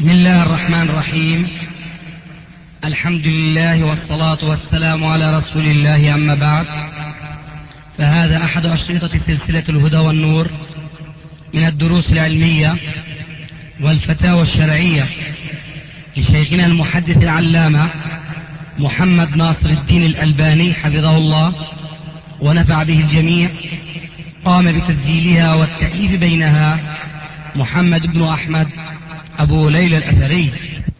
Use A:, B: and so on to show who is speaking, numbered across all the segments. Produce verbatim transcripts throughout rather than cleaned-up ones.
A: بسم الله الرحمن الرحيم. الحمد لله والصلاة والسلام على رسول الله، أما بعد، فهذا أحد أشرطة سلسلة الهدى والنور من الدروس العلمية والفتاوى الشرعية لشيخنا المحدث العلامة محمد ناصر الدين الألباني حفظه الله ونفع به الجميع. قام بتسجيلها والتأليف بينها محمد بن أحمد أبو ليلى الأثري.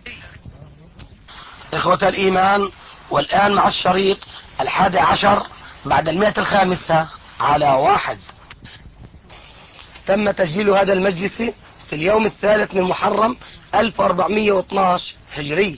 B: إخوة الإيمان، والآن مع الشريط الحادي عشر بعد المئة الخامسة على واحد. تم تسجيل هذا المجلس في اليوم الثالث من محرم ألف وأربعمئة واثني عشر هجري.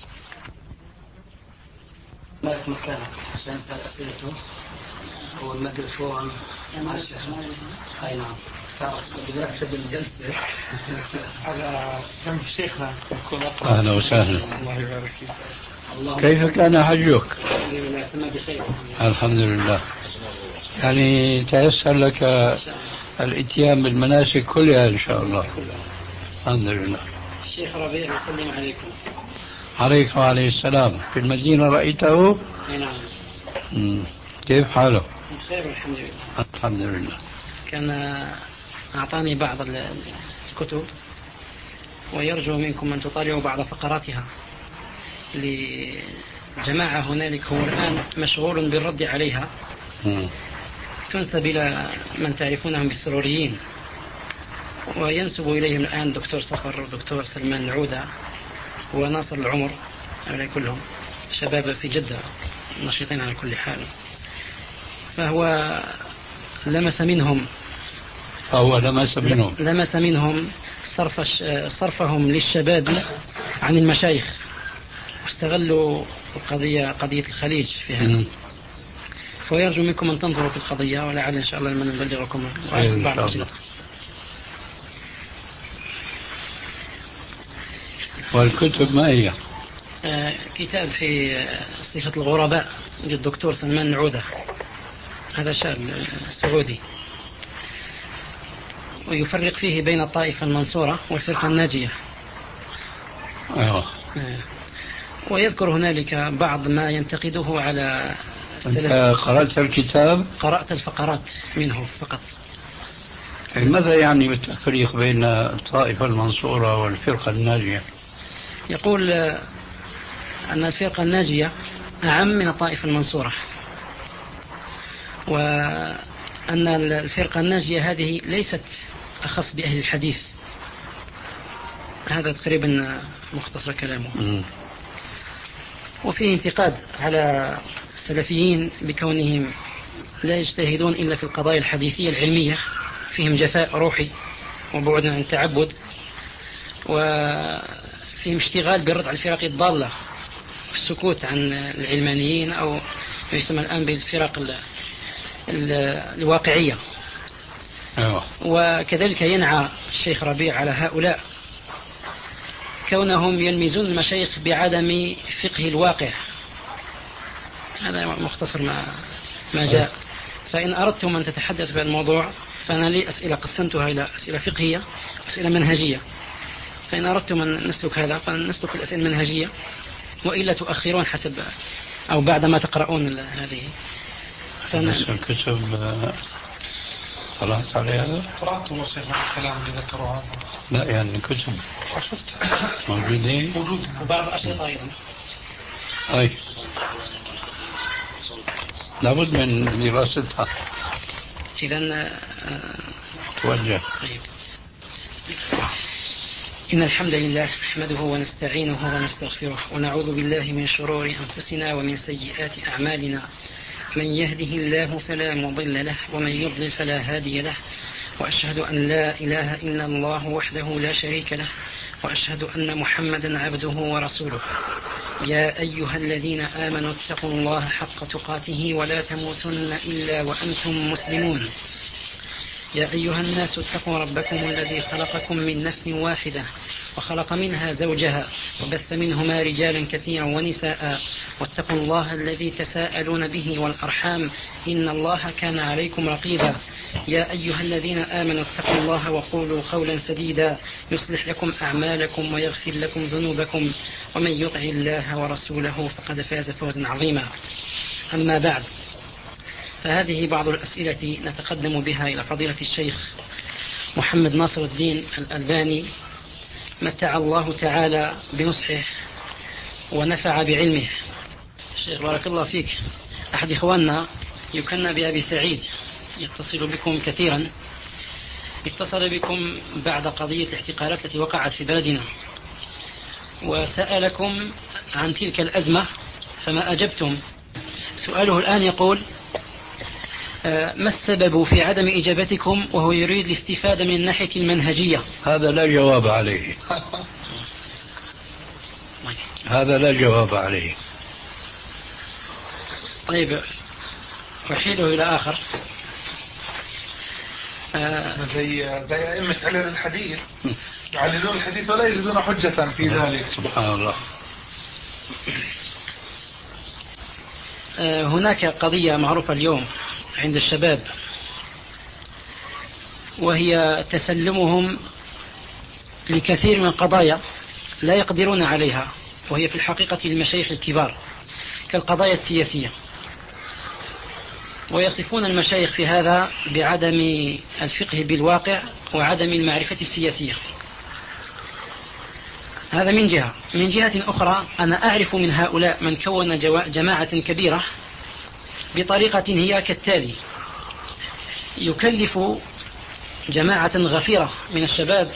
B: ما في مكانك عشان نسأل أسئلته والميكروفون. أي نعم، تعرف بدأت تبدأ الجلسة
C: على جنب شيخنا يكون أقرب.
D: أهلا وسهلا.
C: الله يبارك فيك.
D: كيف كان حجك؟ الحمد لله. يعني تيسر لك الاتيان بالمناسك كلها إن شاء الله. الحمد لله.
C: الشيخ ربيع يسلم عليكم.
D: عليكم وعليه السلام. في المدينة رأيته؟
C: أي نعم.
D: مم. كيف حاله؟
C: بخير والحمد لله.
D: الحمد لله.
C: كان أعطاني بعض الكتب ويرجو منكم أن تطالعوا بعض فقراتها لجماعة هنالك هو الآن مشغول بالرد عليها.
D: مم.
C: تنسب إلى من تعرفونهم بالسروريين، وينسب إليهم الآن دكتور صفر ودكتور سلمان العودة وناصر العمر، هؤلاء كلهم شباب في جدة نشيطين على كل حال. فهو لمس منهم
D: فهو لمس منهم
C: لمس منهم صرف صرفهم للشباب عن المشايخ، واستغلوا القضية قضية الخليج في هذا. فيرجو منكم أن تنظروا في القضية، ولعل إن شاء الله لمن نبلغكم وأرسل بعض الأشرطة.
D: والكتب ما هي؟
C: آه كتاب في صفة الغرباء للدكتور سلمان العودة، هذا شاب سعودي، ويفرق فيه بين الطائفة المنصورة والفرقة الناجية.
D: أيوة.
C: آه. ويذكر هنالك بعض ما ينتقده على السلف.
D: أنت قرأت الكتاب؟
C: قرأت الفقرات منه فقط.
D: ماذا يعني بالتفريق بين الطائفة المنصورة والفرقة الناجية؟
C: يقول أن الفرقة الناجية أعم من الطائفة المنصورة، وأن الفرقة الناجية هذه ليست أخص بأهل الحديث. هذا تقريبا مختصر كلامه. م. وفيه انتقاد على السلفيين بكونهم لا يجتهدون إلا في القضايا الحديثية العلمية، فيهم جفاء روحي وبعد عن التعبد، وفيهم اشتغال بالرد على الفرق الضالة والسكوت عن العلمانيين أو يسمى الآن بالفرق ال ال الواقعية.
D: أيوة.
C: وكذلك ينعى الشيخ ربيع على هؤلاء كونهم يلمزون المشايخ بعدم فقه الواقع. هذا مختصر ما ما جاء. فإن أردتم أن تتحدث في الموضوع فأنا لي أسئلة قسمتها إلى أسئلة فقهية وأسئلة منهجية، فإن أردتم أن نسلك هذا فنسلك الأسئلة المنهجية، وإلا تؤخرون حسب أو بعد ما تقرؤون هذه.
D: فأنا الكتب طلعت عليها؟
E: قرأت وصيغ الكلام اللي ذكروا هذا.
D: لا يعني كتب
E: شفتها
D: موجودين
E: موجود
C: وبعض الأشرطة أيضا.
D: أي لابد من دراستها.
C: إذن
D: توجه.
C: طيب. إن الحمد لله نحمده ونستعينه ونستغفره ونعوذ بالله من شرور أنفسنا ومن سيئات أعمالنا. من يهده الله فلا مضل له ومن يضلل فلا هادي له، وأشهد أن لا إله إلا الله وحده لا شريك له، وأشهد أن محمدا عبده ورسوله. يا أيها الذين آمنوا اتقوا الله حق تقاته ولا تموتن إلا وأنتم مسلمون. يا أيها الناس اتقوا ربكم الذي خلقكم من نفس واحدة وخلق منها زوجها وبث منهما رجالا كثيرا ونساء، واتقوا الله الذي تساءلون به والأرحام إن الله كان عليكم رقيبا. يا أيها الذين آمنوا اتقوا الله وقولوا قولا سديدا يصلح لكم أعمالكم ويغفر لكم ذنوبكم ومن يطع الله ورسوله فقد فاز فوزا عظيما. أما بعد، فهذه بعض الأسئلة نتقدم بها إلى فضيلة الشيخ محمد ناصر الدين الألباني، متع الله تعالى بنصحه ونفع بعلمه. الشيخ بارك الله فيك، أحد إخواننا يكنى بأبي سعيد يتصل بكم كثيرا، اتصل بكم بعد قضية الاحتقالات التي وقعت في بلدنا، وسألكم عن تلك الأزمة فما أجبتم. سؤاله الآن يقول: ما السبب في عدم إجابتكم وهو يريد الاستفادة من الناحية المنهجية؟
D: هذا لا جواب عليه. هذا لا جواب عليه.
C: طيب، رحيله إلى آخر.
E: آه زي زي أئمة علل الحديث يعللون الحديث ولا يجدون حجة في ذلك.
D: سبحان الله.
C: آه هناك قضية معروفة اليوم عند الشباب، وهي تسلمهم لكثير من القضايا لا يقدرون عليها، وهي في الحقيقة المشايخ الكبار كالقضايا السياسية، ويصفون المشايخ في هذا بعدم الفقه بالواقع وعدم المعرفة السياسية. هذا من جهة. من جهة أخرى، أنا أعرف من هؤلاء من كون جماعة كبيرة بطريقة هي كالتالي: يكلف جماعة غفيرة من الشباب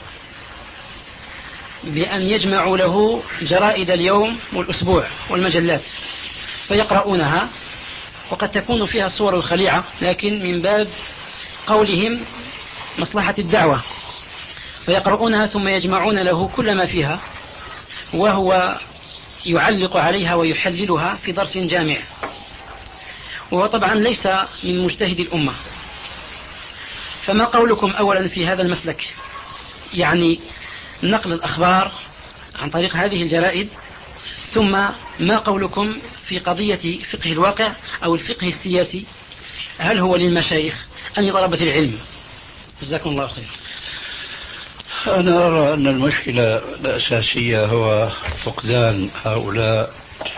C: بأن يجمعوا له جرائد اليوم والأسبوع والمجلات فيقرؤونها، وقد تكون فيها الصور الخليعة، لكن من باب قولهم مصلحة الدعوة، فيقرؤونها ثم يجمعون له كل ما فيها، وهو يعلق عليها ويحللها في درس جامع. وهو طبعا ليس من مجتهد الأمة. فما قولكم أولا في هذا المسلك، يعني نقل الأخبار عن طريق هذه الجرائد؟ ثم ما قولكم في قضية فقه الواقع أو الفقه السياسي؟ هل هو للمشايخ أم لطلبة العلم؟ جزاكم الله خير.
D: أنا أرى أن المشكلة الأساسية هو فقدان هؤلاء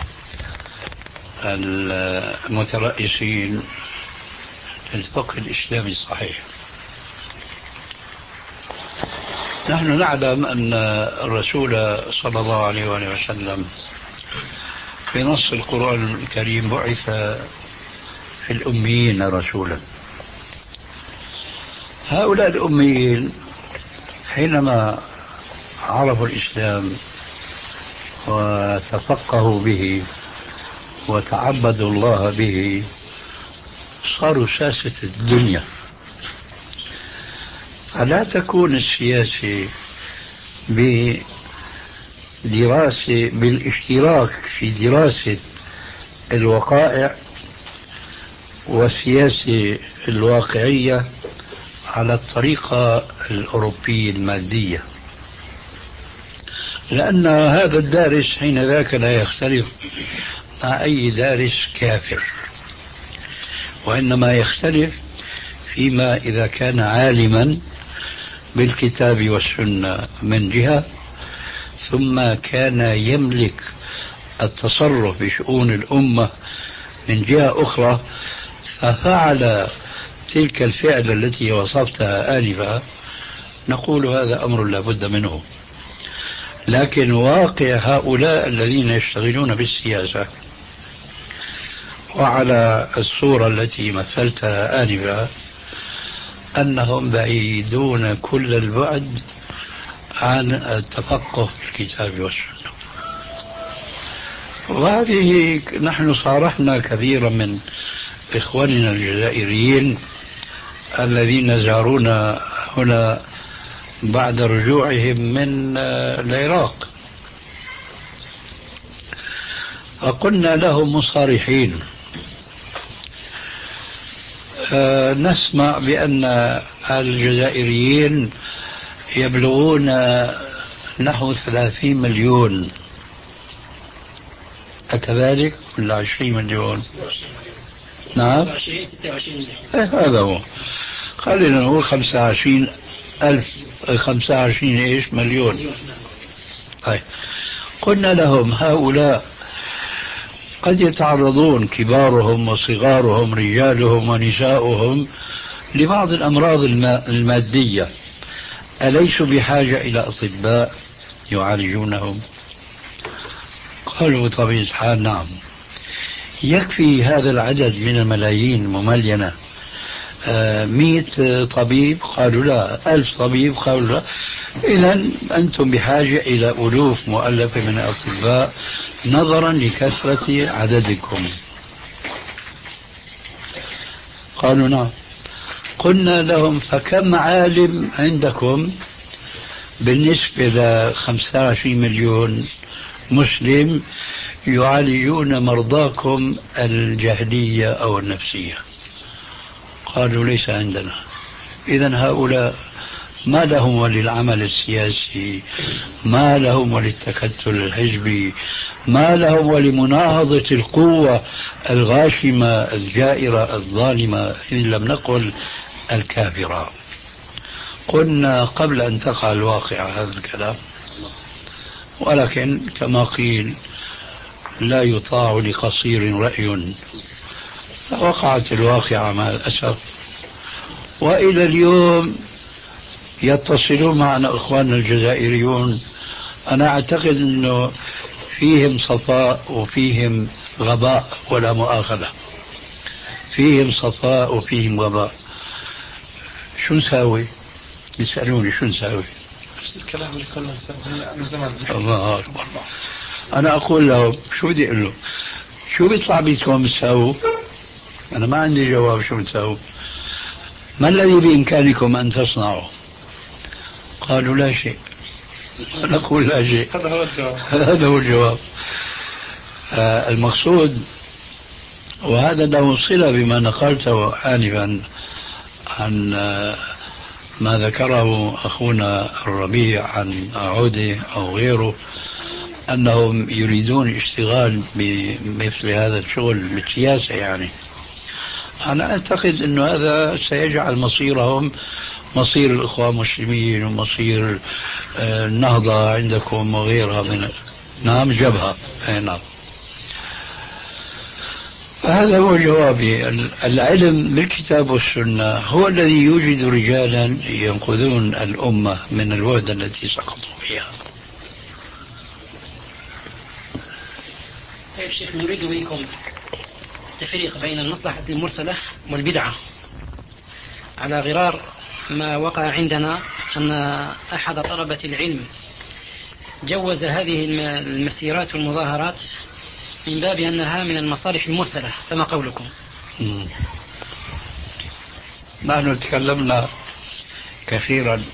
D: المترأسين للفقه الإسلامي الصحيح. نحن نعلم أن الرسول صلى الله عليه وسلم في نص القرآن الكريم بعث في الأميين رسولا. هؤلاء الأميين حينما عرفوا الإسلام وتفقهوا به وتعبدوا الله به صاروا ساسة الدنيا. فلا تكون السياسة بدراسة بالاشتراك في دراسة الوقائع والسياسة الواقعية على الطريقة الأوروبية المادية، لأن هذا الدارس حين ذاك لا يختلف مع أي دارس كافر، وإنما يختلف فيما إذا كان عالما بالكتاب والسنة من جهة، ثم كان يملك التصرف بشؤون الأمة من جهة أخرى، ففعل تلك الفعل التي وصفتها آنفا، نقول هذا أمر لا بد منه. لكن واقع هؤلاء الذين يشتغلون بالسياسة وعلى الصورة التي مثلتها آنفا أنهم بعيدون كل البعد عن التفقه في الكتاب والسنة. وهذه نحن صارحنا كثيرا من إخواننا الجزائريين الذين زارونا هنا بعد رجوعهم من العراق، فقلنا لهم مصارحين: نسمع بأن الجزائريين يبلغون نحو ثلاثين مليون، أكذلك ولا عشرين مليون؟ نعم، هذا هو. خلينا نقول خمسة وعشرين ألف، خمسة وعشرين إيش مليون. طيب قلنا لهم هؤلاء قد يتعرضون كبارهم وصغارهم رجالهم ونساؤهم لبعض الأمراض المادية، أليسوا بحاجة إلى أطباء يعالجونهم؟ قالوا بطبيعة الحال نعم. يكفي هذا العدد من الملايين المملينة آه مئة طبيب؟ قالوا لا. ألف طبيب؟ قالوا لا. إذن أنتم بحاجة إلى ألوف مؤلفة من الأطباء نظرا لكثرة عددكم. قالوا نعم. قلنا لهم فكم عالم عندكم بالنسبة ل خمسة وعشرين مليون مسلم يعالجون مرضاكم الجهلية أو النفسية؟ قالوا ليس عندنا. إذن هؤلاء ما لهم وللعمل السياسي، ما لهم وللتكتل الحزبي، ما لهم ولمناهضة القوة الغاشمة الجائرة الظالمة إن لم نقل الكافرة. قلنا قبل أن تقع الواقع هذا الكلام، ولكن كما قيل لا يطاع لقصير رأي، وقعت الواقعة مع الأسف. وإلى اليوم يتصلون معنا إخواننا الجزائريون، أنا أعتقد أنه فيهم صفاء وفيهم غباء، ولا مؤاخذة، فيهم صفاء وفيهم غباء. شو نساوي؟ يسألوني شو نساوي؟
E: نفس الكلام اللي كنا نسويه من زمان.
D: الله أكبر. أنا أقول لهم شو بدي أقول لهم؟ شو بيطلع بيكم تساووا؟ أنا ما عندي جواب شو بتساووا. ما الذي بإمكانكم أن تصنعوا؟ قالوا لا شيء. نقول لا شيء.
E: هذا هو الجواب.
D: هذا هو الجواب. آه المقصود، وهذا له صلة بما نقلته آنفا عن آه ما ذكره أخونا الربيع عن عودة أو غيره، أنهم يريدون اشتغال بمثل هذا الشغل بالسياسة. يعني أنا أعتقد أن هذا سيجعل مصيرهم مصير الإخوان المسلمين ومصير النهضة عندكم وغيرها من نعم جبهة. نعم. هذا هو جوابي. العلم بالكتاب والسنة هو الذي يوجد رجالا ينقذون الأمة من الوهدة التي سقطوا فيها.
C: يا شيخ، نريد منكم التفريق بين المصلحة المرسلة والبدعة، على غرار ما وقع عندنا أن أحد طلبة العلم جوز هذه المسيرات والمظاهرات من باب أنها من المصالح المرسلة، فما قولكم؟
D: نحن تكلمنا كثيرا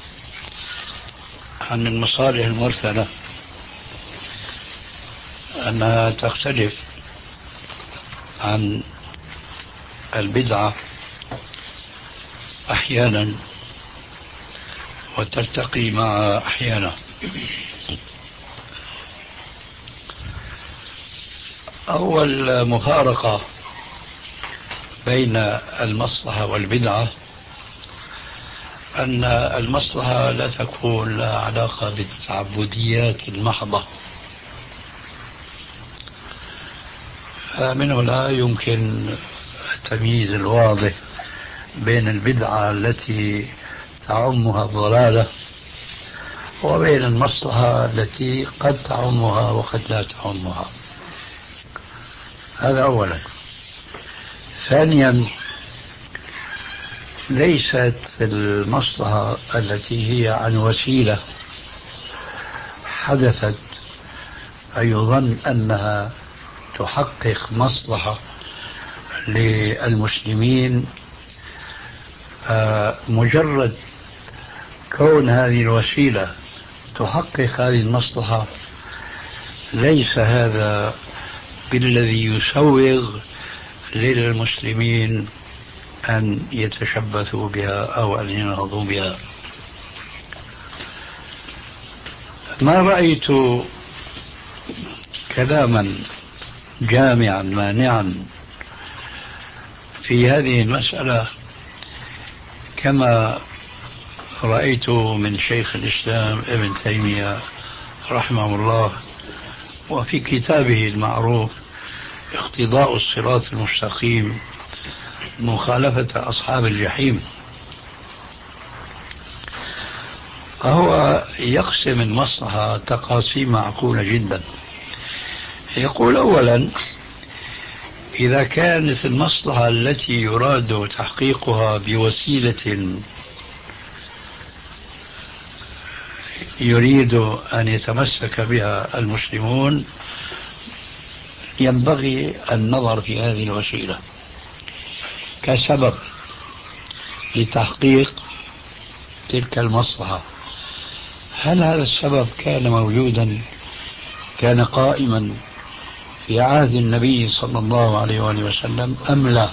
D: عن المصالح المرسلة، أنها تختلف عن البدعة أحيانا وتلتقي مع أحيانا. أول مفارقة بين المصلحة والبدعة أن المصلحة لا تكون لها علاقة بالتعبديات المحضة، من هنا يمكن التمييز الواضح بين البدعة التي تعمها الضلالة وبين المصلحة التي قد تعمها وقد لا تعمها. هذا أولا. ثانيا، ليست المصلحة التي هي عن وسيلة حدثت فيظن أنها تحقق مصلحة للمسلمين، مجرد كون هذه الوسيلة تحقق هذه المصلحة ليس هذا بالذي يسوغ للمسلمين أن يتشبثوا بها أو أن ينهضوا بها. ما رأيت كلاما جامعا مانعا في هذه المسألة كما رأيت من شيخ الإسلام ابن تيمية رحمه الله وفي كتابه المعروف اقتضاء الصراط المستقيم مخالفة أصحاب الجحيم، فهو يقسم المصلحة تقاسيم معقولة جدا. يقول أولا: إذا كانت المصلحة التي يراد تحقيقها بوسيلة يريد أن يتمسك بها المسلمون، ينبغي النظر في هذه الوسيلة كسبب لتحقيق تلك المصلحة. هل هذا السبب كان موجودا، كان قائما في عهد النبي صلى الله عليه وآله وسلم أم لا؟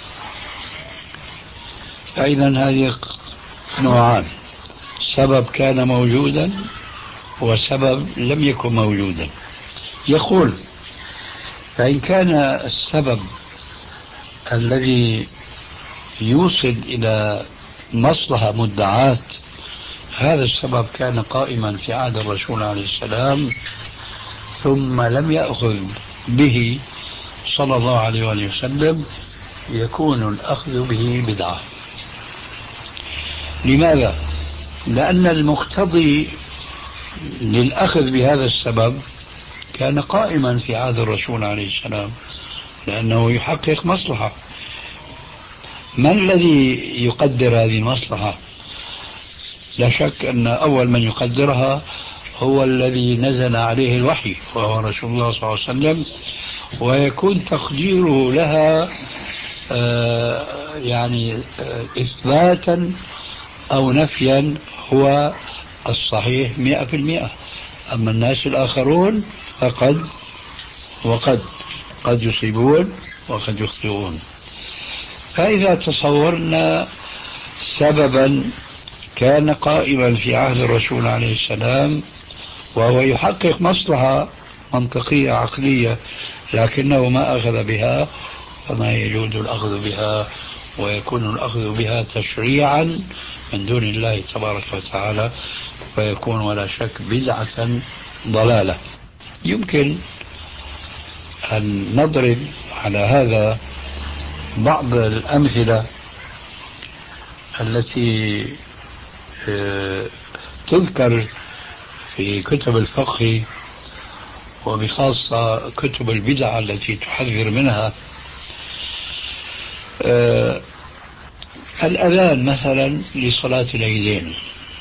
D: فإذا هذه نوعان: سبب كان موجودا وسبب لم يكن موجودا. يقول: فإن كان السبب الذي يوصل إلى مصلحة مدعاة هذا السبب كان قائما في عهد الرسول عليه السلام ثم لم يأخذ به صلى الله عليه وآله وسلم، يكون الأخذ به بدعة. لماذا؟ لأن المقتضي للأخذ بهذا السبب كان قائما في عهد الرسول عليه السلام، لأنه يحقق مصلحة. من الذي يقدر هذه المصلحة؟ لا شك أن أول من يقدرها هو الذي نزل عليه الوحي وهو رسول الله صلى الله عليه وسلم، ويكون تقديره لها آه يعني آه إثباتا أو نفيا هو الصحيح مئة في المئة. أما الناس الآخرون فقد وقد قد يصيبون وقد يخطئون. فإذا تصورنا سببا كان قائما في عهد الرسول عليه السلام وهو يحقق مصلحة منطقية عقلية لكنه ما أخذ بها، فما يجوز الأخذ بها، ويكون الأخذ بها تشريعا من دون الله تبارك وتعالى، فيكون ولا شك بدعة ضلالة. يمكن أن نضرب على هذا بعض الأمثلة التي تذكر في كتب الفقه وبخاصة كتب البدع التي تحذر منها. الأذان مثلا لصلاة العيدين،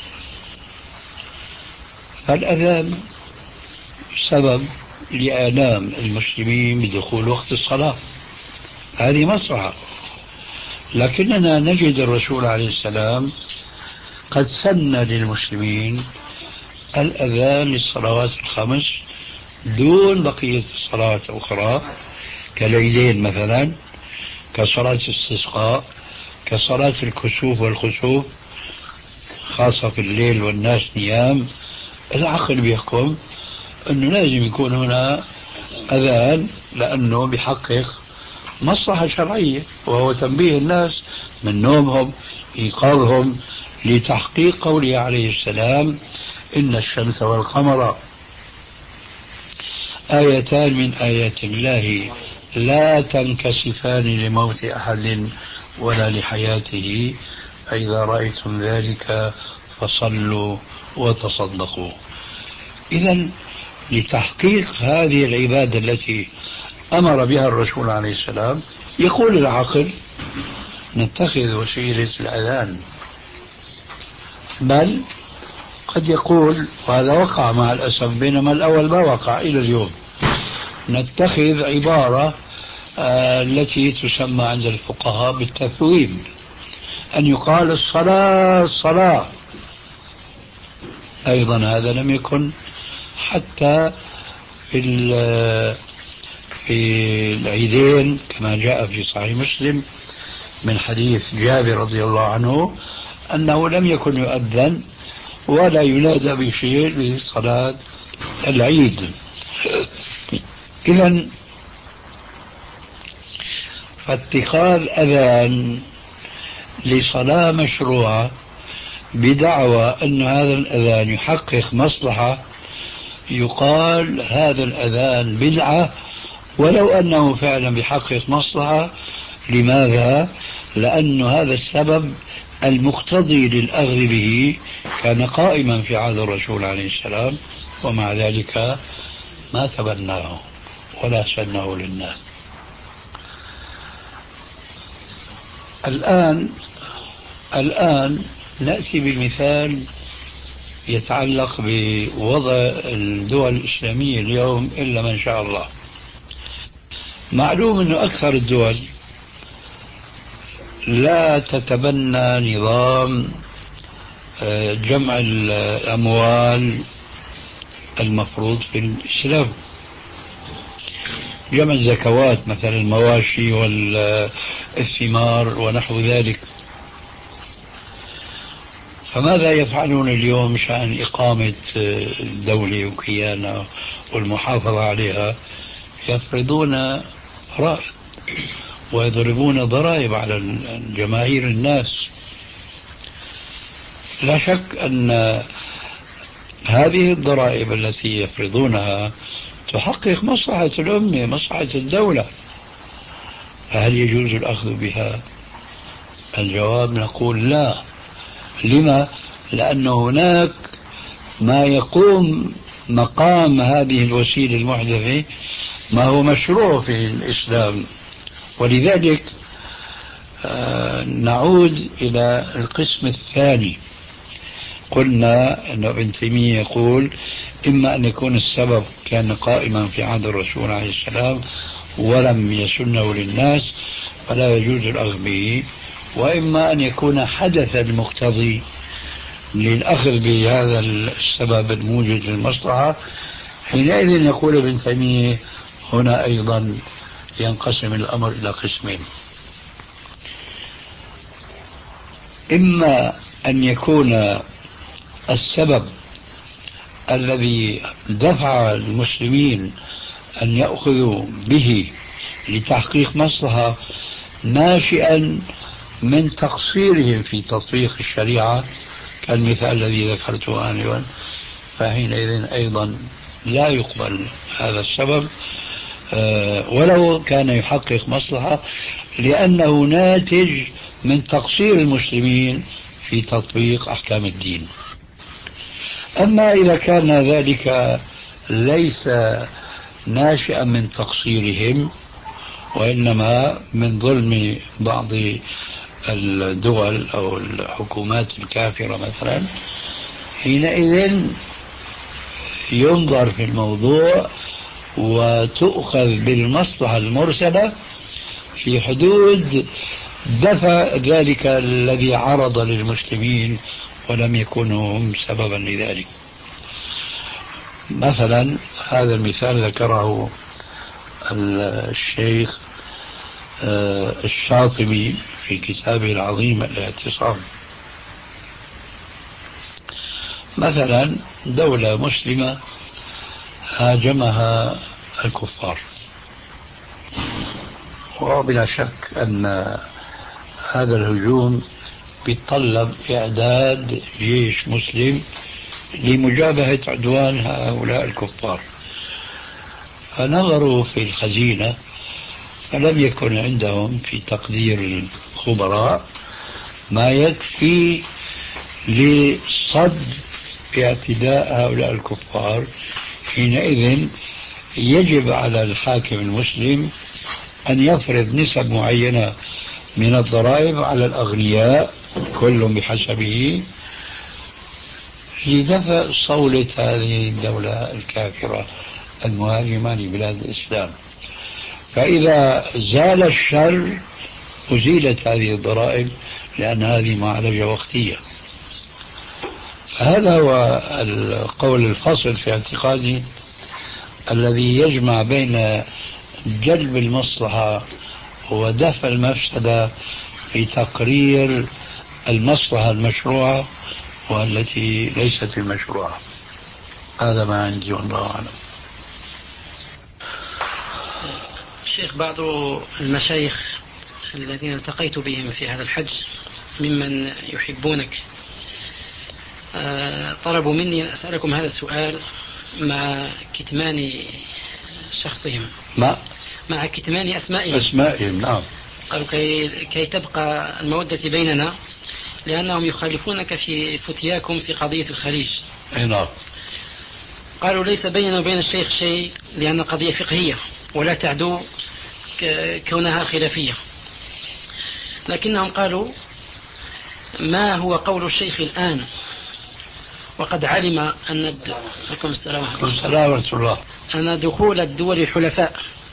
D: فالأذان سبب لإعلام المسلمين بدخول وقت الصلاة، هذه مصلحة. لكننا نجد الرسول عليه السلام قد سن للمسلمين الأذان للصلوات الخمس دون بقية الصلوات الأخرى، كالعيدين مثلا، كصلاة الاستسقاء، كصلاة الكسوف والخسوف خاصة في الليل والناس نيام. العقل بيحكم أنه لازم يكون هنا أذان لأنه بيحقق مصلحة شرعية، وهو تنبيه الناس من نومهم، إيقاظهم لتحقيق قوله عليه السلام: إن الشمس والقمر آيتان من آيات الله لا تنكسفان لموت أحد ولا لحياته، فإذا رأيتم ذلك فصلوا وتصدقوا. إذن لتحقيق هذه العبادة التي أمر بها الرسول عليه السلام، يقول العقل نتخذ وسيلة الأذان، بل قد يقول، وهذا وقع مع الأسف بينما الأول ما وقع إلى اليوم، نتخذ عبارة آه التي تسمى عند الفقهاء بالتثويب، أن يقال الصلاة الصلاة. أيضا هذا لم يكن حتى في في العيدين كما جاء في صحيح مسلم من حديث جابر رضي الله عنه أنه لم يكن يؤذن ولا ينادى بشيء لصلاة العيد. إذن فاتخاذ أذان لصلاة مشروعة بدعوى أن هذا الأذان يحقق مصلحة، يقال هذا الأذان بدعة ولو أنه فعلا بيحقق مصلحة. لماذا؟ لأن هذا السبب المقتضي للأخذ به كان قائما في عهد الرسول عليه السلام، ومع ذلك ما تبناه ولا سنه للناس. الآن الآن نأتي بمثال يتعلق بوضع الدول الإسلامية اليوم إلا من شاء الله. معلوم أن أكثر الدول لا تتبنى نظام جمع الأموال المفروض في الإسلام، جمع الزكوات مثل المواشي والثمار ونحو ذلك. فماذا يفعلون اليوم مشان إقامة الدولة وكيانها والمحافظة عليها؟ يفرضون فرائض ويضربون ضرائب على جماهير الناس. لا شك أن هذه الضرائب التي يفرضونها تحقق مصلحة الأمة، مصلحة الدولة، فهل يجوز الأخذ بها؟ الجواب نقول لا. لما؟ لأن هناك ما يقوم مقام هذه الوسيلة المحدثة ما هو مشروع في الإسلام. ولذلك آه نعود إلى القسم الثاني. قلنا أن ابن تيمية يقول إما أن يكون السبب كان قائما في عهد الرسول عليه السلام ولم يسنه للناس فلا يجوز الأخذ به، وإما أن يكون حدث المقتضي للأخذ بهذا السبب الموجد للمصلحة. حينئذ يقول ابن تيمية هنا أيضا ينقسم الأمر إلى قسمين: إما أن يكون السبب الذي دفع المسلمين أن يأخذوا به لتحقيق مصلحة ناشئا من تقصيرهم في تطبيق الشريعة كالمثال الذي ذكرته آنفا، فحينئذ أيضا لا يقبل هذا السبب ولو كان يحقق مصلحة، لأنه ناتج من تقصير المسلمين في تطبيق أحكام الدين. أما إذا كان ذلك ليس ناشئا من تقصيرهم وإنما من ظلم بعض الدول أو الحكومات الكافرة مثلا، حينئذ ينظر في الموضوع وتؤخذ بالمصلحة المرسلة في حدود دفع ذلك الذي عرض للمسلمين ولم يكونوا هم سببا لذلك. مثلا هذا المثال ذكره الشيخ الشاطبي في كتابه العظيم الاعتصام. مثلا دولة مسلمة هاجمها الكفار، وبلا شك أن هذا الهجوم يتطلب إعداد جيش مسلم لمجابهة عدوان هؤلاء الكفار. فنظروا في الخزينة فلم يكن عندهم في تقدير الخبراء ما يكفي لصد اعتداء هؤلاء الكفار. حينئذ يجب على الحاكم المسلم أن يفرض نسب معينة من الضرائب على الأغنياء كل بحسبه لدفع صولة هذه الدولة الكافرة المهاجمة لبلاد الإسلام. فإذا زال الشر أزيلت هذه الضرائب لأن هذه معالجة وقتية. هذا هو القول الفصل في اعتقادي الذي يجمع بين جلب المصلحة ودفع المفسدة في تقرير المصلحة المشروعة والتي ليست المشروعة. هذا ما عندي والله أعلم.
C: الشيخ، بعض المشايخ الذين التقيت بهم في هذا الحج ممن يحبونك طلبوا مني أن أسألكم هذا السؤال مع كتمان شخصهم،
D: مع
C: مع كتمان أسمائهم
D: أسمائهم نعم.
C: قالوا كي, كي تبقى المودة بيننا، لأنهم يخالفونك في فتياكم في قضية الخليج.
D: نعم.
C: قالوا ليس بيننا وبين الشيخ شيء، لأن القضية فقهية ولا تعدو كونها خلافية، لكنهم قالوا ما هو قول الشيخ الآن وقد علم أن الد... السلام
D: ورحمة
C: أن دخول الدول الحلفاء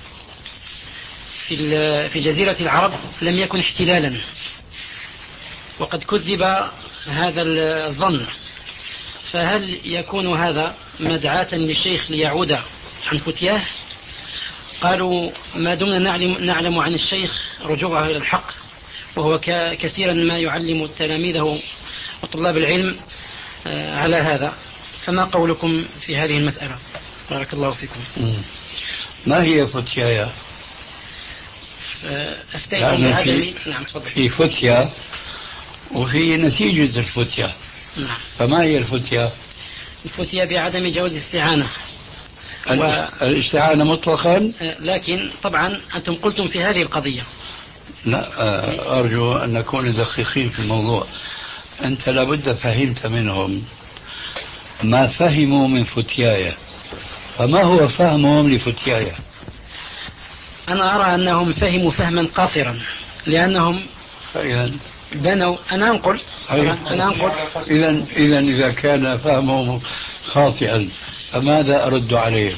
C: في في جزيرة العرب لم يكن احتلالا، وقد كذب هذا الظن، فهل يكون هذا مدعاة للشيخ ليعود عن فتياه؟ قالوا ما دمنا نعلم, نعلم عن الشيخ رجوعه إلى الحق، وهو كثيرا ما يعلم تلاميذه وطلاب العلم على هذا، فما قولكم في هذه المسألة؟ بارك الله فيكم.
D: ما هي فتيايا؟
C: أفتيكم بعدم. نعم تفضل.
D: في فتيا وفي نتيجة الفتيا.
C: نعم.
D: فما هي الفتيا؟
C: الفتيا بعدم جواز الاستعانة.
D: و... الاستعانة مطلقا،
C: لكن طبعا أنتم قلتم في هذه القضية.
D: لا أرجو أن نكون دقيقين في الموضوع. أنت لابد فهمت منهم ما فهموا من فتيايا، فما هو فهمهم لفتيايا؟
C: أنا أرى أنهم فهموا فهما قاصرا، لأنهم بنوا. أنا أنقل أنا أنقل
D: إذا إذا إذا كان فهمهم خاطئا فماذا أرد عليهم؟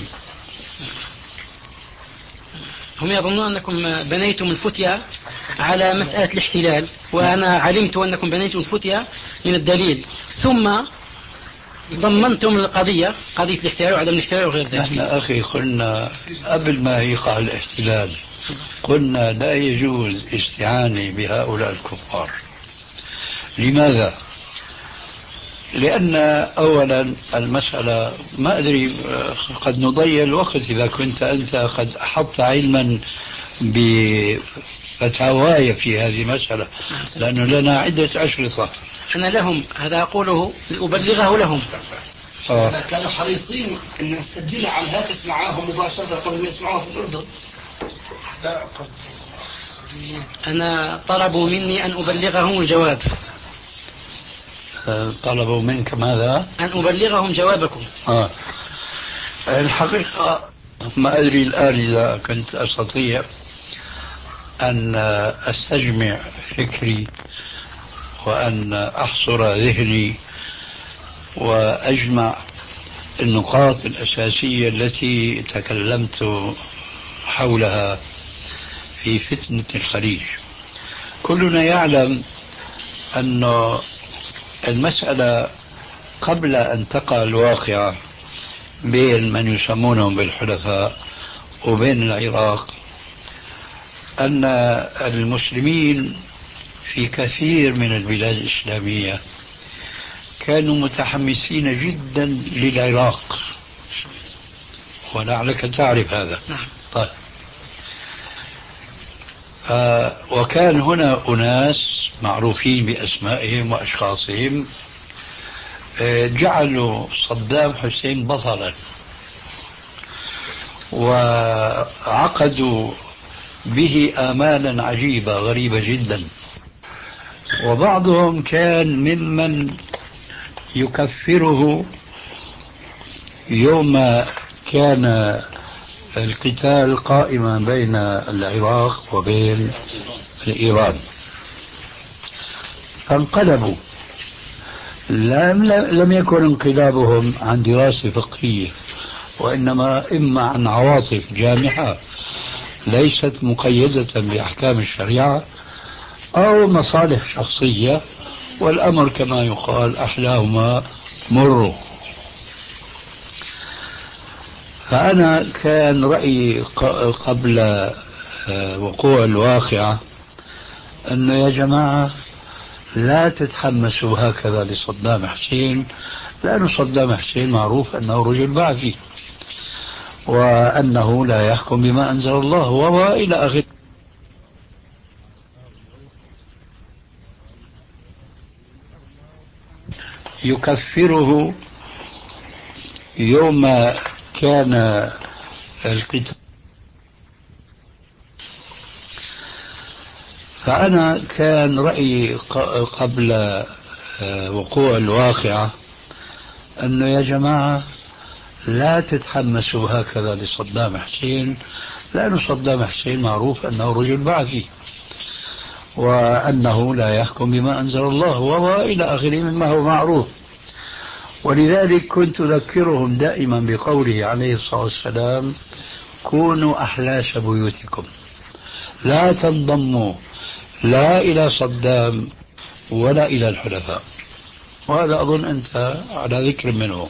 C: هم يظنون أنكم بنيتم الفتيا على مسألة الاحتلال، وأنا علمت أنكم بنيتم الفتيا من الدليل، ثم ضمنتم القضية قضية الاحتلال وعدم الاحتلال وغير ذلك.
D: نحن أخي قلنا قبل ما يقع الاحتلال، قلنا لا يجوز استعانة بهؤلاء الكفار. لماذا؟ لأن أولا المسألة ما أدري، قد نضيع الوقت إذا كنت أنت قد أحطت علما بفتاواي في هذه المسألة، لأنه لنا عدة أشرطة.
C: أنا لهم هذا أقوله لأبلغه لهم.
B: آه. كانوا حريصين أن نسجلها على الهاتف معاهم مباشرة قبل ما يسمعوها في الأردن.
E: لا قصد.
C: أنا طلبوا مني أن أبلغهم الجواب.
D: طلبوا منك ماذا؟
C: أن أبلغهم جوابكم.
D: آه. الحقيقة ما أدري الآن إذا كنت أستطيع أن أستجمع فكري وأن أحصر ذهني وأجمع النقاط الأساسية التي تكلمت حولها في فتنة الخليج. كلنا يعلم أن المسألة قبل أن تقع الواقعة بين من يسمونهم بالحلفاء وبين العراق، أن المسلمين في كثير من البلاد الإسلامية كانوا متحمسين جدا للعراق، ولعلك تعرف هذا. طيب. آه وكان هنا أناس معروفين بأسمائهم وأشخاصهم آه جعلوا صدام حسين بطلا، وعقدوا به آمالا عجيبة غريبة جدا. وبعضهم كان ممن يكفره يوم كان القتال قائما بين العراق وبين إيران، فانقلبوا. لم, لم يكن انقلابهم عن دراسة فقهية، وإنما إما عن عواطف جامحة ليست مقيدة بأحكام الشريعة، أو مصالح شخصية، والأمر كما يقال أحلاهما مر. فأنا كان رأيي قبل وقوع الواقعة أنه يا جماعة لا تتحمسوا هكذا لصدام حسين، لأن صدام حسين معروف أنه رجل بعثي وأنه لا يحكم بما أنزل الله وإلى آخره. يكفره يوم كان القتال. فأنا كان رأيي قبل وقوع الواقعة أنه يا جماعة لا تتحمسوا هكذا لصدام حسين، لأن صدام حسين معروف أنه رجل بعثي وأنه لا يحكم بما أنزل الله وإلى آخره مما هو معروف. ولذلك كنت أذكرهم دائما بقوله عليه الصلاة والسلام: كونوا أحلاس بيوتكم، لا تنضموا لا إلى صدام ولا إلى الحلفاء. وهذا أظن أنت على ذكر منه.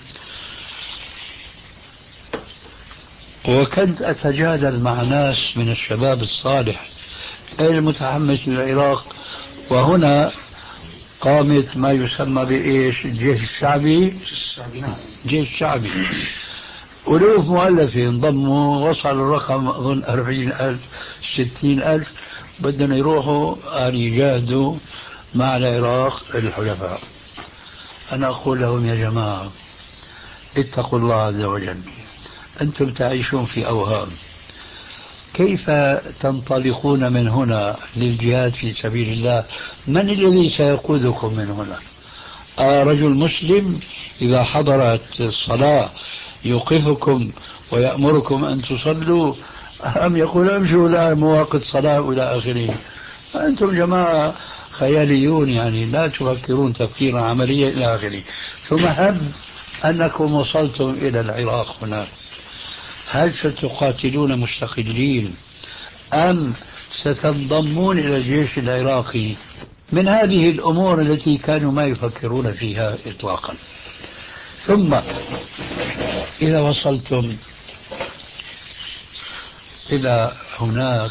D: وكنت أتجادل مع ناس من الشباب الصالح المتحمس للعراق، وهنا قامت ما يسمى بإيش الجيش الشعبي. الجيش الشعبي ألوف مؤلفة انضموا، وصل الرقم أظن أربعين ألف ستين ألف، بدهم يروحوا أن يجاهدوا مع العراق الحلفاء. أنا أقول لهم يا جماعة اتقوا الله عز وجل، أنتم تعيشون في أوهام. كيف تنطلقون من هنا للجهاد في سبيل الله؟ من الذي سيقودكم من هنا؟ آه رجل مسلم إذا حضرت الصلاة يوقفكم ويأمركم أن تصلوا، أم يقول امشوا إلى مواقف صلاة وإلى آخره؟ أنتم جماعة خياليون، يعني لا تفكرون تفكيرا عمليا إلى آخره. ثم هب أنكم وصلتم إلى العراق هناك، هل ستقاتلون مستقلين أم ستنضمون إلى الجيش العراقي؟ من هذه الأمور التي كانوا ما يفكرون فيها إطلاقا. ثم إذا وصلتم إلى هناك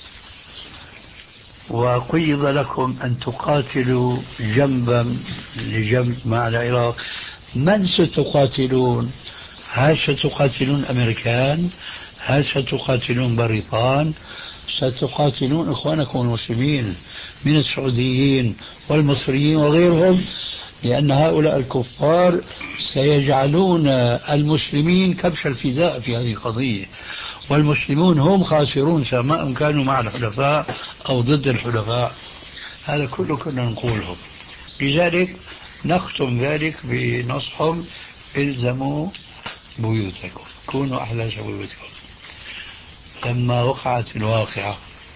D: وقيض لكم أن تقاتلوا جنبا لجنب مع العراق، من ستقاتلون؟ هل ستقاتلون أمريكان؟ هل ستقاتلون بريطان؟ ستقاتلون إخوانكم المسلمين من السعوديين والمصريين وغيرهم، لأن هؤلاء الكفار سيجعلون المسلمين كبش الفداء في هذه القضية، والمسلمون هم خاسرون سواء كانوا مع الحلفاء أو ضد الحلفاء. هذا كله كنا نقوله. لذلك نختم ذلك بنصحهم: الزموا بيوتكم، كونوا أحلاس بيوتكم. لما وقعت الواقعة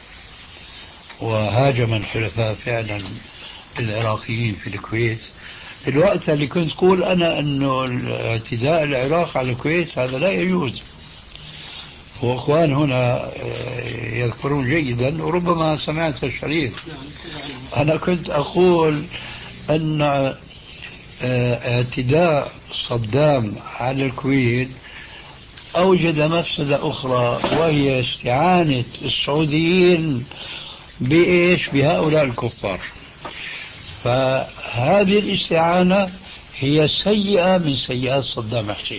D: وهاجم الحلفاء فعلا العراقيين في الكويت، الوقت اللي كنت أقول أنا أنه اعتداء العراق على الكويت هذا لا يجوز، وأخوان هنا يذكرون جيدا وربما سمعت الشريف، أنا كنت أقول أن اعتداء صدام على الكويت أوجد مفسدة أخرى، وهي استعانة السعوديين بإيش؟ بهؤلاء الكفار. فهذه الاستعانة هي سيئة من سيئات صدام حسين.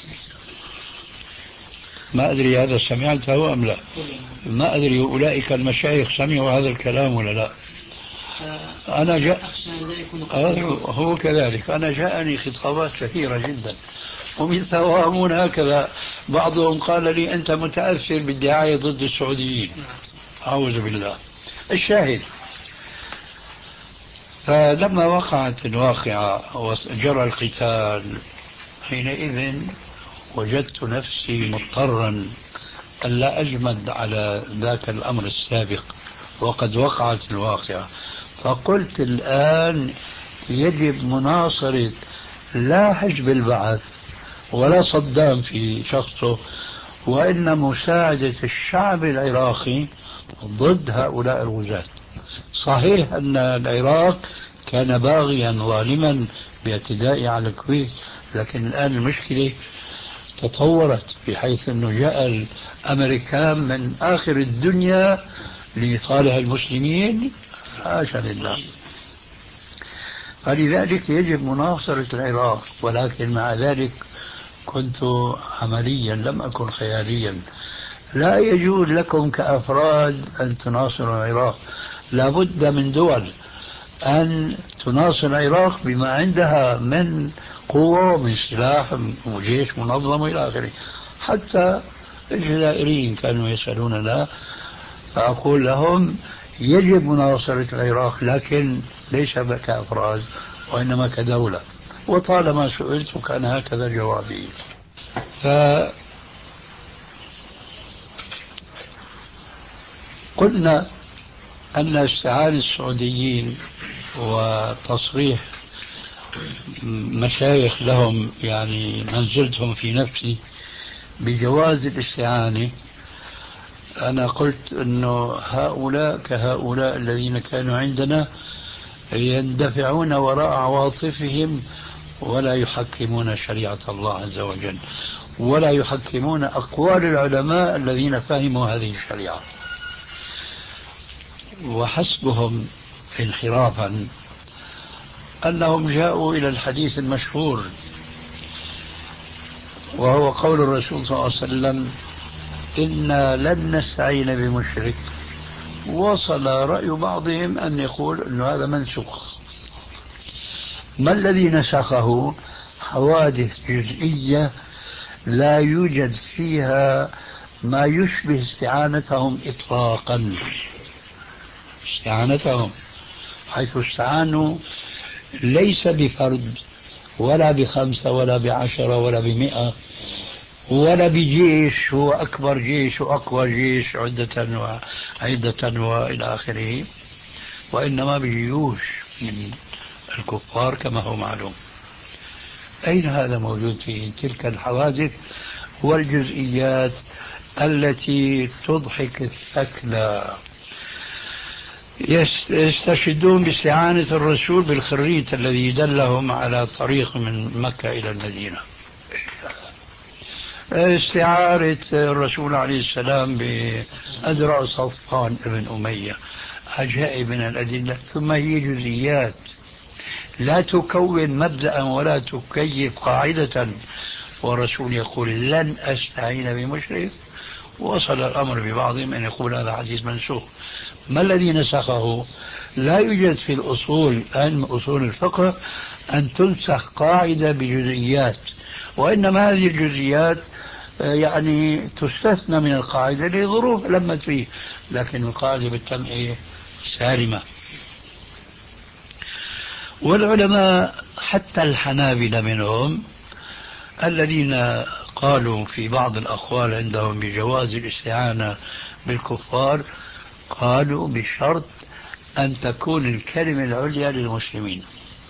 D: ما أدري هذا سمعته أم لا، ما أدري أولئك المشايخ سمعوا هذا الكلام ولا لا. أنا جاء هو كذلك، أنا جاءني خطابات كثيرة جدا ومن ثوامون هكذا. بعضهم قال لي أنت متأثر بالدعاية ضد السعوديين، أعوذ بالله. الشاهد، فلما وقعت الواقعة وجرى القتال، حينئذ وجدت نفسي مضطرا ألا أجمد على ذاك الأمر السابق وقد وقعت الواقعة. فقلت الآن يجب مناصرة لا حزب البعث ولا صدام في شخصه، وإن مساعدة الشعب العراقي ضد هؤلاء الغزاة. صحيح أن العراق كان باغيا ظالما باعتداء على الكويت، لكن الآن المشكلة تطورت بحيث أنه جاء الأمريكان من آخر الدنيا لصالح المسلمين، حاشا لله. فلذلك يجب مناصرة العراق، ولكن مع ذلك كنت عمليا لم أكن خياليا. لا يجوز لكم كأفراد أن تناصروا العراق، لا بد من دول أن تناصر العراق بما عندها من قوة ومن سلاح وجيش منظم إلى آخره. حتى الجزائريين كانوا يسألوننا، فأقول لهم يجب مناصرة العراق، لكن ليس كأفراد وإنما كدولة. وطالما سئلت كان هكذا جوابي. فقلنا أن استعانة السعوديين وتصريح مشايخ لهم يعني منزلتهم في نفسي بجواز الاستعانة، أنا قلت أنه هؤلاء كهؤلاء الذين كانوا عندنا يندفعون وراء عواطفهم ولا يحكمون شريعة الله عز وجل، ولا يحكمون أقوال العلماء الذين فهموا هذه الشريعة. وحسبهم انحرافا أنهم جاءوا إلى الحديث المشهور، وهو قول الرسول صلى الله عليه وسلم: إنا لن نستعين بمشرك. وصل رأي بعضهم أن يقول أن هذا منسوخ. ما الذي نسخه؟ حوادث جزئية لا يوجد فيها ما يشبه استعانتهم إطلاقا. استعانتهم حيث استعانوا ليس بفرد ولا بخمسة ولا بعشرة ولا بمئة ولا بجيش هو أكبر جيش وأقوى جيش عدة وعدة وإلى آخره، وإنما بجيوش من الكفار كما هو معلوم. أين هذا موجود في تلك الحوادث والجزئيات التي تضحك الثكلى؟ يستشهدون باستعانة الرسول بالخريط الذي دلهم على طريق من مكة إلى المدينة، استعارة الرسول عليه السلام بأذرع صفان ابن أمية، عجائب من الأدلة. ثم هي جزئيات لا تكون مبدأ ولا تكيف قاعدة، والرسول يقول لن أستعين بمشرك. وصل الأمر ببعضهم أن يقول هذا حديث منسوخ. ما الذي نسخه؟ لا يوجد في الأصول علم أصول الفقه أن تنسخ قاعدة بجزئيات، وإنما هذه الجزئيات يعني تستثنى من القاعدة لظروف لمت فيه، لكن القاعدة بالتم إيه؟ سالمة. والعلماء حتى الحنابلة منهم الذين قالوا في بعض الأقوال عندهم بجواز الاستعانة بالكفار، قالوا بشرط أن تكون الكلمة العليا للمسلمين.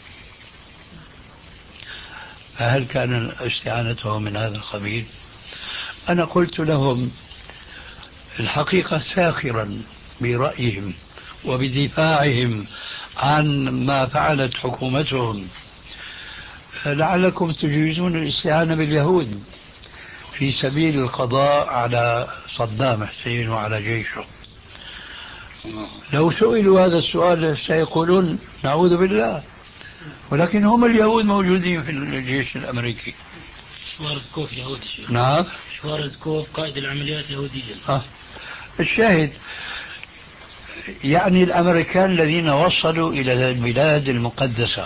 D: فهل كان استعانته من هذا القبيل؟ أنا قلت لهم الحقيقة ساخرا برأيهم وبدفاعهم عن ما فعلت حكومتهم، لعلكم تجيزون الاستعانة باليهود في سبيل القضاء على صدام حسين وعلى جيشه. لو سئلوا هذا السؤال سيقولون نعوذ بالله، ولكن هم اليهود موجودين في الجيش الأمريكي.
F: شوارزكوف يهودي شيخ.
D: نعم،
F: شوارزكوف قائد العمليات يهودي.
D: آه. الشاهد يعني الأمريكان الذين وصلوا إلى البلاد المقدسة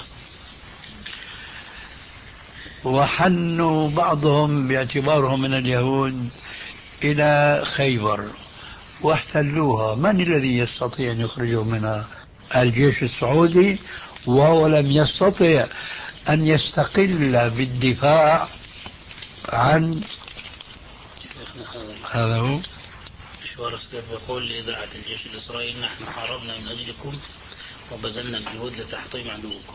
D: وحنوا بعضهم باعتبارهم من اليهود إلى خيبر واحتلوها، من الذي يستطيع أن يخرجهم منها؟ الجيش السعودي، وهو لم يستطع أن يستقل بالدفاع عن هذا. هو
F: شوارزكوف يقول لإذاعة الجيش الإسرائيلي: نحن حاربنا من أجلكم وبذلنا الجهود لتحطيم عدوكم.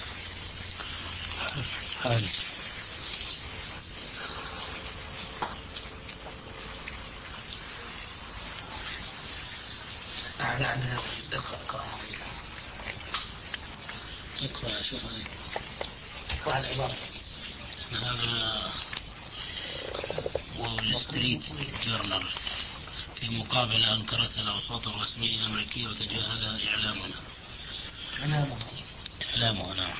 D: هذا
B: أعلى عنها اقرأ
F: اقرأ يا شيخ.
B: اقرأ العبارة.
F: هذا وول ستريت جورنال: في مقابلة أنكرتها الأوساط الرسمية الأمريكية وتجاهلها إعلامنا. إعلامها نعم.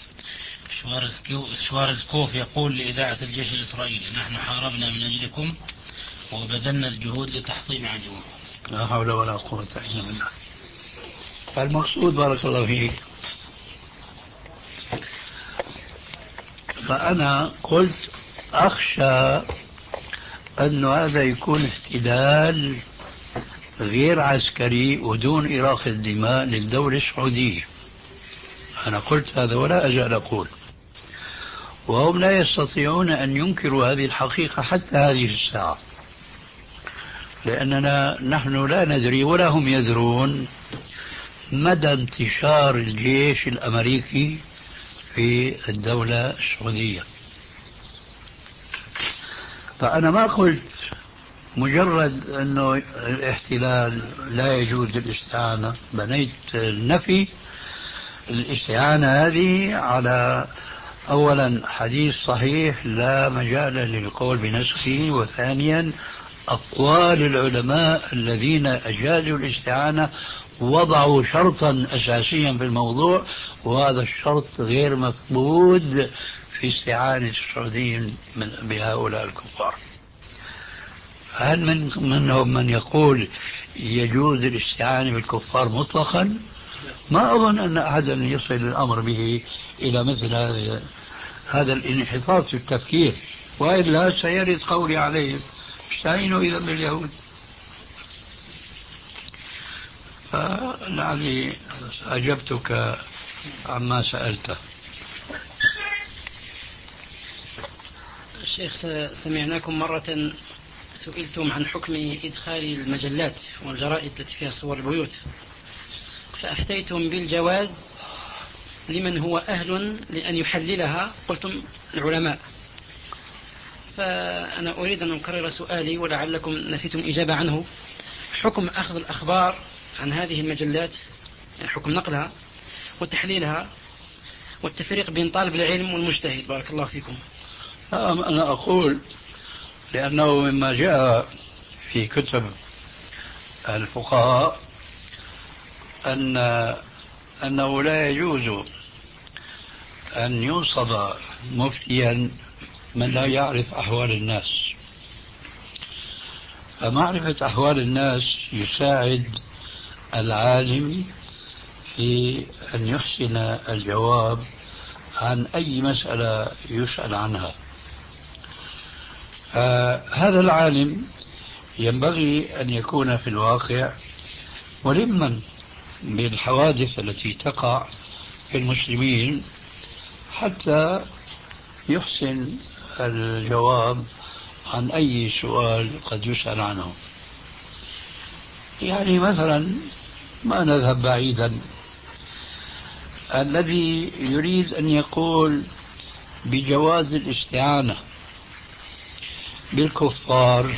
F: شوارزكوف يقول لإذاعة الجيش الإسرائيلي: نحن حاربنا من أجلكم وبذلنا الجهود لتحطيم عدوكم.
D: لا حول ولا قوة إلا بالله. فالمقصود بارك الله فيك فأنا قلت أخشى أن هذا يكون احتلال غير عسكري ودون إراقة دماء للدولة السعودية. أنا قلت هذا ولا أزال أقول، وهم لا يستطيعون أن ينكروا هذه الحقيقة حتى هذه الساعة، لأننا نحن لا ندري ولا هم يدرون مدى انتشار الجيش الأمريكي في الدولة السعودية. فأنا ما قلت مجرد أنه الاحتلال لا يجوز الاستعانة، بنيت النفي الاستعانة هذه على أولا حديث صحيح لا مجال للقول بنسخه، وثانيا أقوال العلماء الذين أجازوا الاستعانة وضعوا شرطا أساسيا في الموضوع، وهذا الشرط غير مفقود في استعانة السعوديين بهؤلاء الكفار. هل من منهم من يقول يجوز الاستعانة بالكفار مطلقا؟ ما أظن أن أحدا يصل الأمر به إلى مثل هذا هذا الانحطاط في التفكير، وإلا سيرد قولي عليهم استعينوا إذا باليهود. فلعلي أجبتك عما سألته.
C: الشيخ، سمعناكم مرة سئلتم عن حكم إدخال المجلات والجرائد التي فيها صور البيوت، فأفتيتم بالجواز لمن هو أهل لأن يحللها، قلتم العلماء. فأنا أريد أن أكرر سؤالي ولعلكم نسيتم إجابة عنه. حكم أخذ الأخبار عن هذه المجلات، يعني حكم نقلها وتحليلها والتفريق بين طالب العلم والمجتهد. بارك الله فيكم.
D: أنا أقول لأنه مما جاء في كتب الفقهاء أن أنه لا يجوز أن ينصب مفتيا من لا يعرف أحوال الناس. فمعرفة أحوال الناس يساعد العالم في أن يحسن الجواب عن أي مسألة يسأل عنها. هذا العالم ينبغي أن يكون في الواقع ملما بالحوادث التي تقع في المسلمين حتى يحسن الجواب عن أي سؤال قد يسأل عنه. يعني مثلا ما نذهب بعيدا، الذي يريد أن يقول بجواز الاستعانة بالكفار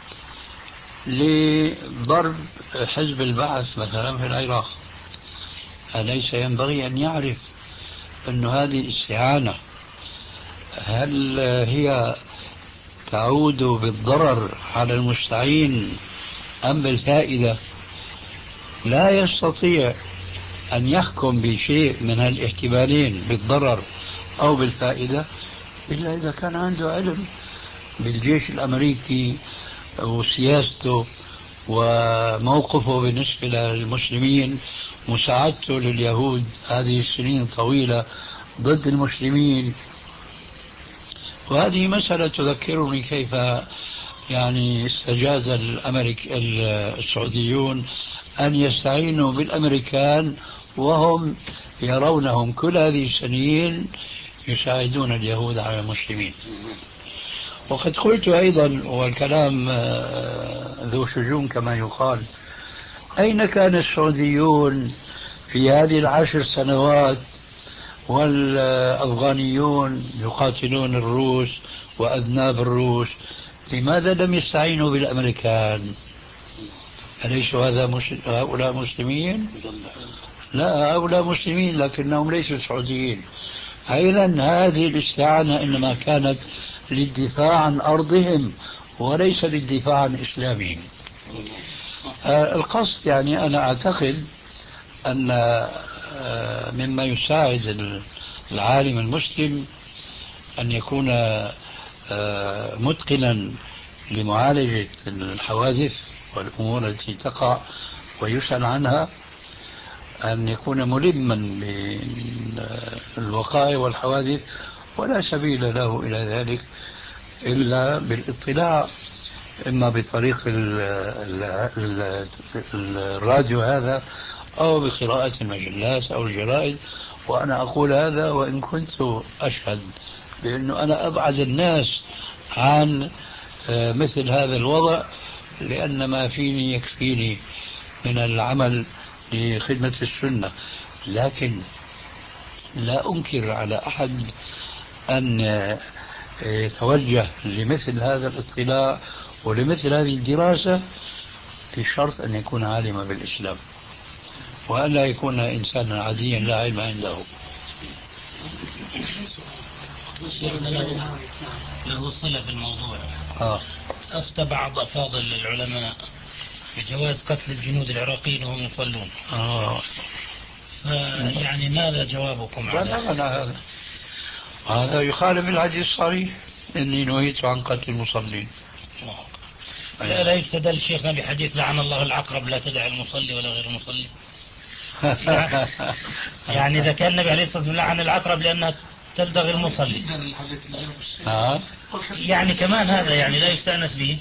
D: لضرب حزب البعث مثلا في العراق، أليس ينبغي أن يعرف أن هذه الاستعانة هل هي تعود بالضرر على المستعين أم بالفائدة؟ لا يستطيع أن يحكم بشيء من هالاحتمالين بالضرر أو بالفائدة إلا إذا كان عنده علم بالجيش الأمريكي وسياسته وموقفه بالنسبة للمسلمين، مساعدته لليهود هذه السنين طويلة ضد المسلمين. وهذه مسألة تذكرني كيف يعني استجاز الأمريك السعوديون أن يستعينوا بالأمريكان وهم يرونهم كل هذه السنين يساعدون اليهود على المسلمين. وقد قلت أيضا، والكلام ذو شجون كما يقال، أين كان السعوديون في هذه العشر سنوات والأفغانيون يقاتلون الروس وأذناب الروس؟ لماذا لم يستعينوا بالأمريكان؟ أليسوا هذا هؤلاء مسلمين؟ لا، هؤلاء مسلمين لكنهم ليسوا سعوديين. أيضا هذه الاستعانة إنما كانت للدفاع عن أرضهم وليس للدفاع عن إسلامهم. القصد يعني أنا أعتقد أن مما يساعد العالم المسلم أن يكون متقنا لمعالجة الحوادث والأمور التي تقع ويسأل عنها، أن يكون ملما بالوقائع والحوادث ولا سبيل له إلى ذلك إلا بالاطلاع، إما بطريق ال ال ال الراديو هذا أو بقراءة المجلات أو الجرائد. وأنا أقول هذا وإن كنت أشهد بأنه أنا أبعد الناس عن مثل هذا الوضع، لأن ما فيني يكفيني من العمل لخدمة السنة. لكن لا أنكر على أحد أن يتوجه لمثل هذا الاطلاع ولمثل هذه الدراسة بشرط أن يكون عالما بالإسلام، وأن لا يكون إنسانا عاديا لا علم عنده.
F: له, له صلة في الموضوع.
D: آه.
F: أفتى بعض أفاضل العلماء بجواز قتل الجنود العراقيين وهم يصلون.
D: آه.
F: فيعني ماذا جوابكم على
D: هذا؟ هذا يخالف الحديث الصحيح إني نهيت عن قتل المصلين.
F: لا, لا يستدل شيخنا بحديث لعن الله العقرب لا تدع المصلي ولا غير المصلي. يعني إذا كان النبي عليه الصلاة والسلام لعن العقرب لأنها تلدغ المصلي، يعني كمان هذا يعني لا يستأنس به.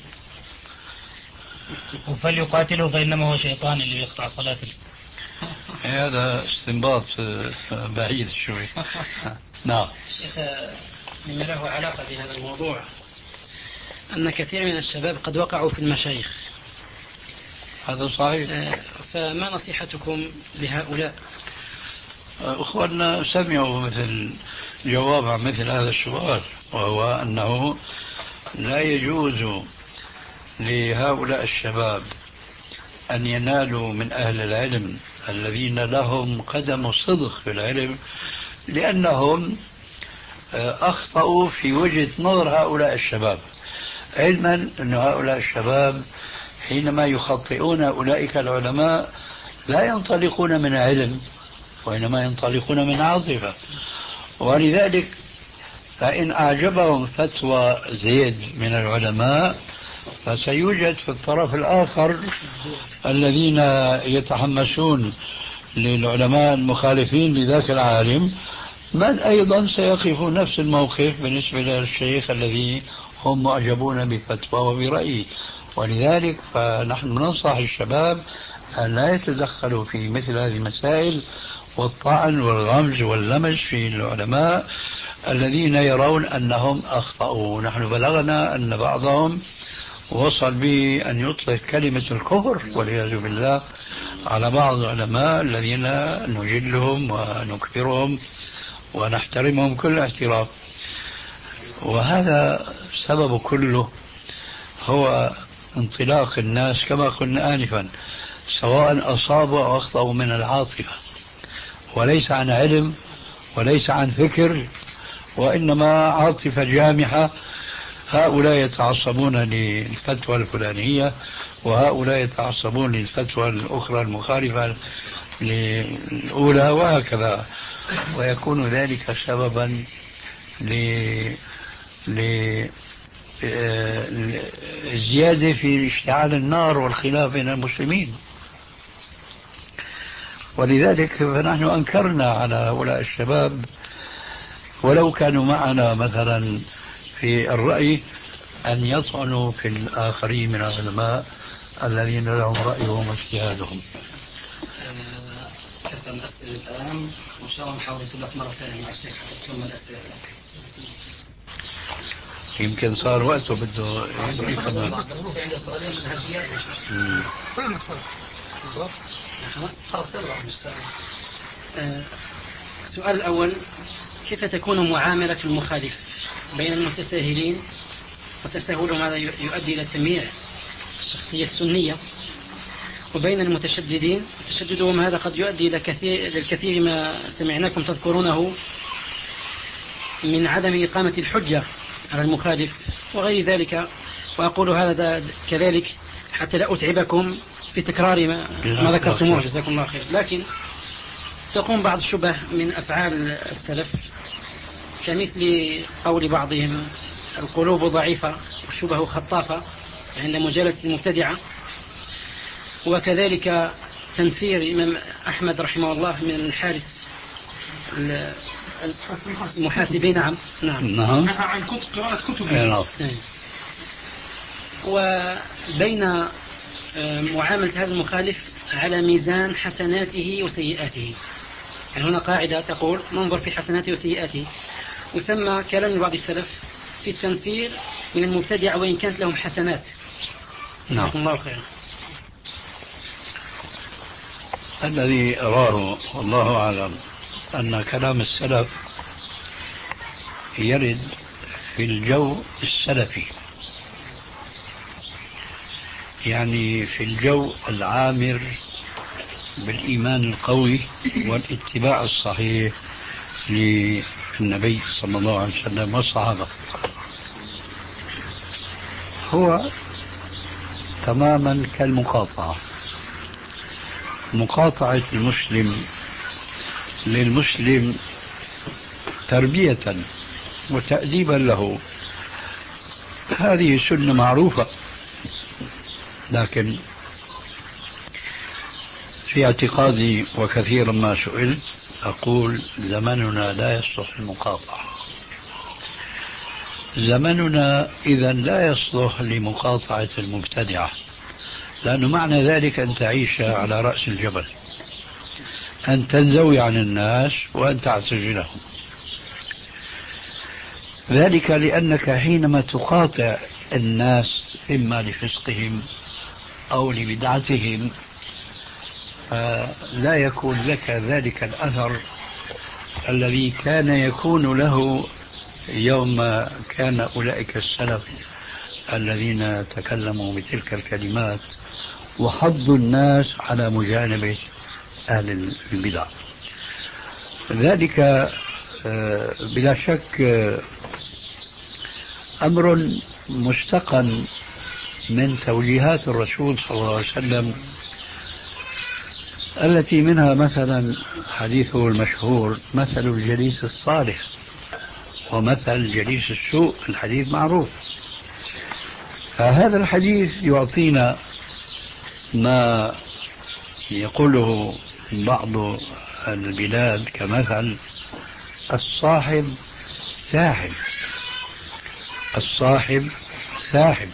F: وفليقاتله فإنما هو شيطان اللي بيقطع صلاته.
D: هذا استنباط بعيد شوي. نعم
C: شيخ، مما له علاقة بهذا الموضوع أن كثير من الشباب قد وقعوا في المشايخ.
D: هذا صحيح.
C: فما نصيحتكم لهؤلاء؟
D: أخواننا سمعوا مثل جواب عن مثل هذا السؤال، وهو أنه لا يجوز لهؤلاء الشباب أن ينالوا من أهل العلم الذين لهم قدم صدق في العلم، لأنهم أخطأوا في وجهة نظر هؤلاء الشباب، علما أن هؤلاء الشباب حينما يخطئون أولئك العلماء لا ينطلقون من علم، وإنما ينطلقون من عاطفة. ولذلك فإن أعجبهم فتوى زيد من العلماء فسيوجد في الطرف الآخر الذين يتحمسون للعلماء المخالفين لذاك العالم من أيضا سيقفوا نفس الموقف بالنسبة للشيخ الذي هم معجبون بفتوى وبرأيه. ولذلك فنحن ننصح الشباب أن لا يتدخلوا في مثل هذه المسائل والطعن والغمز واللمس في العلماء الذين يرون أنهم أخطأوا. نحن بلغنا أن بعضهم وصل به أن يطلق كلمة الكفر والعياذ بالله على بعض العلماء الذين نجلهم ونكبرهم ونحترمهم كل احترام. وهذا سبب كله هو انطلاق الناس كما قلنا آنفا، سواء أصابوا أو أخطأوا من العاطفة، وليس عن علم وليس عن فكر، وإنما عاطفة جامحة. هؤلاء يتعصبون للفتوى الفلانية وهؤلاء يتعصبون للفتوى الأخرى المخالفة للأولى وهكذا، ويكون ذلك سببا لزيادة في اشتعال النار والخلاف بين المسلمين. ولذلك فنحن أنكرنا على هؤلاء الشباب ولو كانوا معنا مثلا في الرأي أن يطعنوا في الآخرين من العلماء الذين لهم رأيهم واجتهادهم.
B: كثر الأسئلة الآن، وإن شاء الله نحاول لك مرة ثانية مع الشيخ حتى تكمل أسئلتك.
D: يمكن صار وقته بده يمكن كمان.
B: عندي سؤالين منهجيات. خلاص يلا.
C: السؤال الأول: كيف تكون معاملة المخالف بين المتساهلين، وتساهلهم هذا يؤدي إلى تمييع الشخصية السنية، وبين المتشددين وتشددهم هذا قد يؤدي إلى كثير للكثير ما سمعناكم تذكرونه من عدم إقامة الحجة على المخالف وغير ذلك. وأقول هذا كذلك حتى لا أتعبكم في تكرار ما, ما ذكرتموه، جزاكم الله خير. لكن تقوم بعض الشبه من أفعال السلف، كمثل قول بعضهم القلوب ضعيفة والشبه خطافة عند مجالسة المبتدعة، وكذلك تنفير الإمام أحمد رحمه الله من الحارث المحاسبين. نعم نعم
D: نعم
E: نهى عن كتب قراءة كتب.
D: نعم.
C: وبين معاملة هذا المخالف على ميزان حسناته وسيئاته. يعني هنا قاعدة تقول ننظر في حسناته وسيئاته، وثم كلام لبعض السلف في التنفير من المبتدع وإن كانت لهم حسنات.
D: نعم.
C: الله خير.
D: الذي أراه والله أعلم أن كلام السلف يرد في الجو السلفي، يعني في الجو العامر بالإيمان القوي والاتباع الصحيح للنبي صلى الله عليه وسلم والصحابة. هو تماما كالمقاطعة، مقاطعة المسلم للمسلم تربية وتأديبا له، هذه سنة معروفة. لكن في اعتقادي وكثيرا ما سئلت أقول زمننا لا يصلح المقاطعة. زمننا إذن لا يصلح لمقاطعة المبتدعة، لأنه معنى ذلك أن تعيش على رأس الجبل، أن تنزوي عن الناس وأن تعتزلهم. ذلك لأنك حينما تقاطع الناس إما لفسقهم أو لبدعتهم لا يكون لك ذلك الأثر الذي كان يكون له يوم كان أولئك السلف الذين تكلموا بتلك الكلمات وحضوا الناس على مجانبة أهل البدع. ذلك بلا شك أمر مستقن من توجيهات الرسول صلى الله عليه وسلم، التي منها مثلا حديثه المشهور مثل الجليس الصالح ومثل جليس السوء، الحديث معروف. فهذا الحديث يعطينا ما يقوله بعض البلاد كمثل الصاحب ساحب، الصاحب ساحب.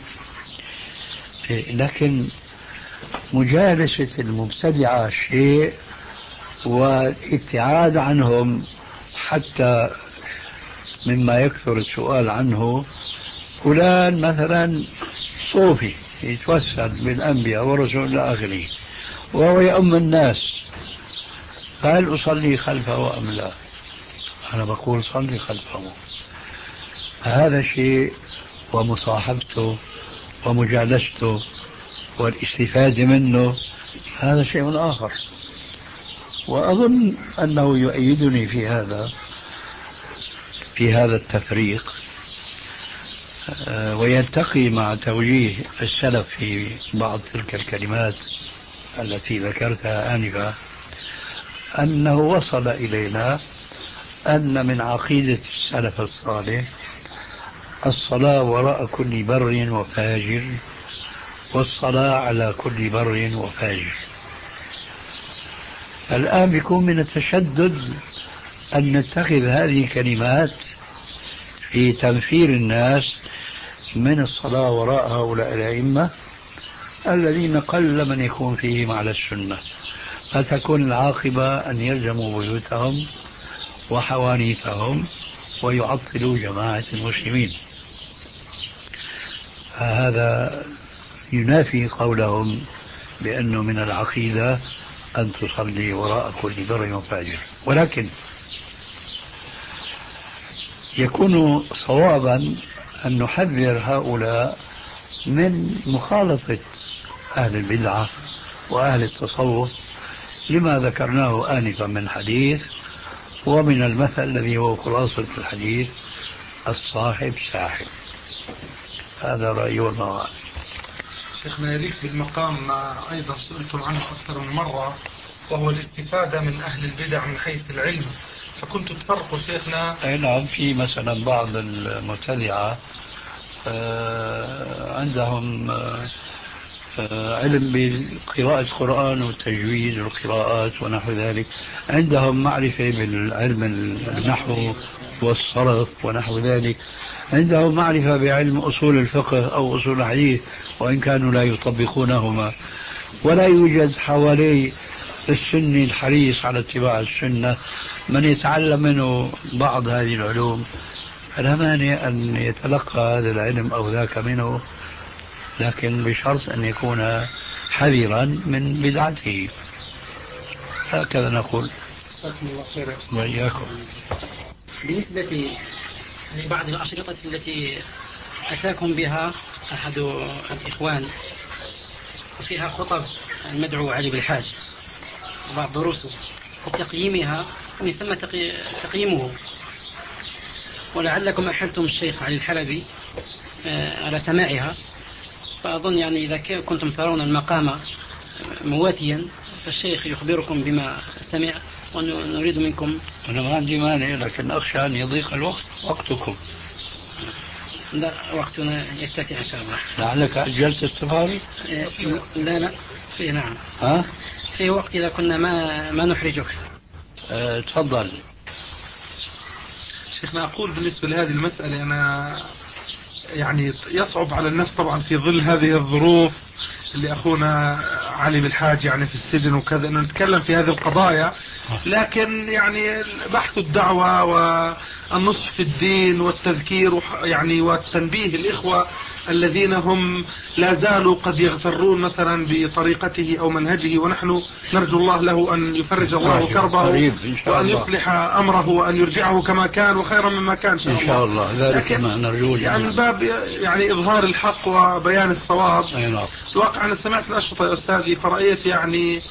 D: لكن مجالسة المبتدعة شيء والابتعاد عنهم، حتى مما يكثر السؤال عنه فلان مثلا صوفي يتوسل بالأنبياء ورسول إلى آخره وهو يؤم الناس، فهل أصلي خلفه أم لا؟ أنا بقول صلي خلفه. هذا شيء، ومصاحبته ومجالسته والاستفادة منه هذا شيء آخر. وأظن أنه يؤيدني في هذا في هذا التفريق، ويلتقي مع توجيه السلف في بعض تلك الكلمات التي ذكرتها آنفا، أنه وصل إلينا أن من عقيدة السلف الصالح الصلاة وراء كل بر وفاجر، والصلاة على كل بر وفاجر. الآن بيكون من التشدد أن نتخذ هذه الكلمات في تنفير الناس من الصلاة وراء هؤلاء الأئمة الذين قل من يكون فيهم على السنة، فتكون العاقبة أن يلزموا بيوتهم وحوانيتهم ويعطلوا جماعة المسلمين. هذا ينافي قولهم بأنه من العقيدة أن تصلي وراء كل بر وفاجر. ولكن يكون صوابا أن نحذر هؤلاء من مخالطة أهل البدعة وأهل التصوف لما ذكرناه آنفا من حديث، ومن المثل الذي هو خلاصة الحديث الصاحب ساحب. هذا رأيي والله.
E: شيخنا يليق بالمقام ما أيضا سئلتم عنه أكثر من مرة، وهو الاستفادة من أهل البدع من حيث العلم، فكنت تفرقوا شيخنا.
D: أي نعم، في مثلا بعض المبتدعة عندهم علم بقراءة القرآن والتجويد والقراءات ونحو ذلك، عندهم معرفة بالعلم النحو والصرف ونحو ذلك، عندهم معرفة بعلم أصول الفقه أو أصول الحديث وإن كانوا لا يطبقونهما، ولا يوجد حوالي السني الحريص على اتباع السنة من يتعلم منه بعض هذه العلوم، فلا مانع أن يتلقى هذا العلم أو ذاك منه، لكن بشرط أن يكون حذرا من بدعته. هكذا نقول. وإياكم.
C: بالنسبة لبعض الأشرطة التي أتاكم بها أحد الإخوان وفيها خطب المدعو علي بالحاج وبعض دروسه وتقييمها ومن ثم تقييمه، ولعلكم أحلتم الشيخ علي الحلبي على سماعها، فأظن يعني إذا كنتم ترون المقام مواتيا فالشيخ يخبركم بما سمع ونريد منكم.
D: أنا ما عندي مانع، لكن أخشى أن يضيق الوقت وقتكم.
C: لا، وقتنا يتسع إن شاء الله.
D: لعلك أجلت السفاري؟
C: لا لا في نعم
D: ها؟
C: في وقت إذا كنا ما ما نحرجك.
D: أه تفضل.
E: شيخنا أقول بالنسبة لهذه المسألة أنا يعني يصعب على النفس طبعا في ظل هذه الظروف اللي أخونا علي بالحاج يعني في السجن وكذا أنه نتكلم في هذه القضايا، لكن يعني بحث الدعوة والنصح في الدين والتذكير يعني والتنبيه الإخوة الذين هم لا زالوا قد يغترون مثلا بطريقته أو منهجه، ونحن نرجو الله له أن يفرج الله كربه وأن يصلح أمره وأن يرجعه كما كان وخيرا مما كان إن شاء الله, إن شاء الله.
D: ذلك ما نرجوه
E: يعني من باب يعني إظهار الحق وبيان الصواب. الواقع أنا سمعت الأشرطة يا أستاذي فرأيت يعني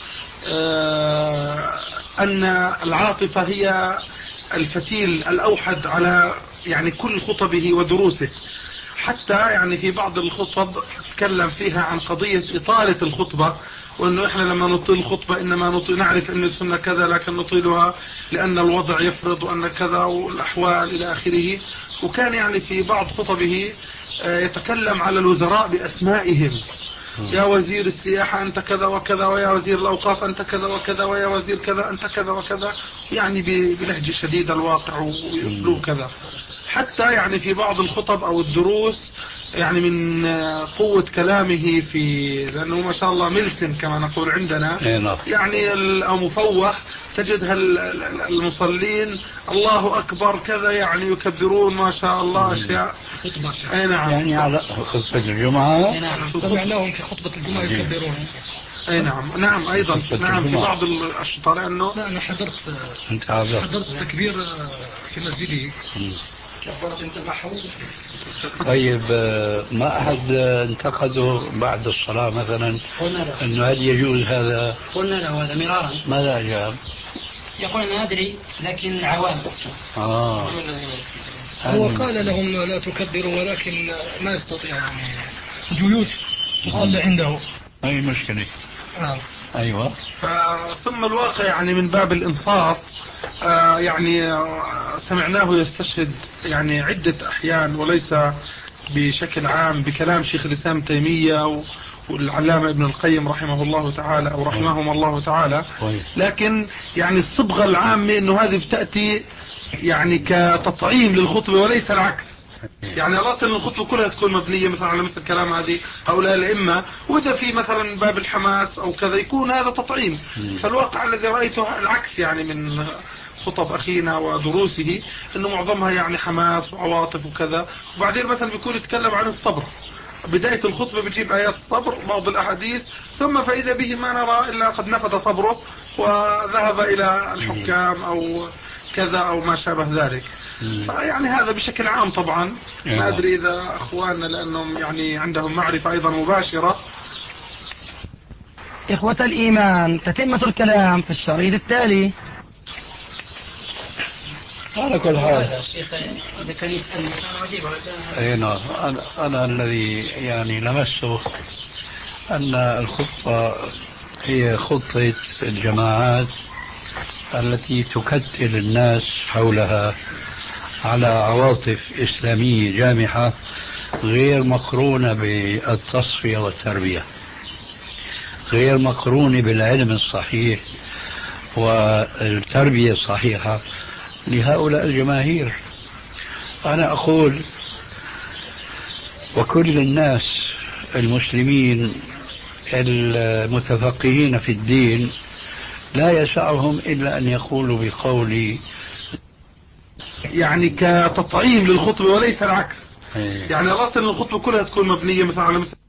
E: آه أن العاطفة هي الفتيل الأوحد على يعني كل خطبه ودروسه، حتى يعني في بعض الخطب تكلم فيها عن قضية إطالة الخطبة، وأنه إحنا لما نطيل الخطبة إنما نطيل نعرف أن السنة كذا لكن نطيلها لأن الوضع يفرض وأن كذا والأحوال إلى آخره. وكان يعني في بعض خطبه يتكلم على الوزراء بأسمائهم، يا وزير السياحة أنت كذا وكذا، ويا وزير الأوقاف أنت كذا وكذا، ويا وزير كذا أنت كذا وكذا، يعني بلهجة شديد الواقع ويسلوب كذا. حتى يعني في بعض الخطب أو الدروس يعني من قوة كلامه في لأنه ما شاء الله ملسم كما نقول عندنا يعني أو مفوح، تجد المصلين الله أكبر كذا يعني يكبرون ما شاء الله أشياء.
D: أي نعم. يعني على خطبة الجمعة.
A: أي نعم. سمعناهم في خطبة الجمعة يكبرون.
E: أي نعم. نعم أيضا. نعم في بعض الأشطاء لأنه.
A: لا أنا حضرت.
D: أنت حضرت.
A: حضرت تكبير في مسجدي.
B: كبرت أنت محمود.
D: طيب ما أحد انتقده بعد الصلاة مثلا أنه هل يجوز هذا؟
C: قلنا له هذا مرارا.
D: ماذا أجاب؟
C: يقول أنا أدري لكن عوام.
D: آه.
A: هو قال لهم لا تكبروا ولكن ما يستطيع يعني جيوش تصلي عنده.
D: أي مشكلة.
A: آه.
D: أيوة.
E: ثم الواقع يعني من باب الإنصاف آه يعني آه سمعناه يستشهد يعني عدة أحيان وليس بشكل عام بكلام شيخ الإسلام تيمية والعلامة ابن القيم رحمه الله تعالى أو رحمهم الله تعالى، لكن يعني الصبغة العامة أنه هذه بتأتي يعني كتطعيم للخطبة وليس العكس. يعني الأصل أن الخطبة كلها تكون مبنية مثلا على مثل كلام هذه هؤلاء الأئمة، وإذا في مثلا باب الحماس أو كذا يكون هذا تطعيم. فالواقع الذي رأيته العكس يعني من خطب أخينا ودروسه أنه معظمها يعني حماس وعواطف وكذا، وبعدين مثلا بيكون يتكلم عن الصبر، بداية الخطبة بيجيب آيات الصبر بعض الأحاديث، ثم فإذا به ما نرى إلا قد نفد صبره وذهب إلى الحكام أو كذا أو ما شابه ذلك. فيعني هذا بشكل عام طبعا ما أدري إذا أخواننا لأنهم يعني عندهم معرفة أيضا مباشرة.
A: إخوة الإيمان، تتمة الكلام في الشريط التالي.
D: على كل حال
C: الشيخ إذا كان يسألني أنا أجيب.
D: أي نعم. أنا, أنا الذي يعني لمسته أن الخطة هي خطة الجماعات التي تكتل الناس حولها على عواطف إسلامية جامحة غير مقرونة بالتصفية والتربية. غير مقرونة بالعلم الصحيح والتربية الصحيحة لهؤلاء الجماهير. أنا أقول وكل الناس المسلمين المتفقهين في الدين لا يسعهم إلا أن يقولوا بقولي
E: يعني كتطعيم للخطبة وليس العكس. يعني الأصل أن الخطبة كلها تكون مبنية مثلا على مثل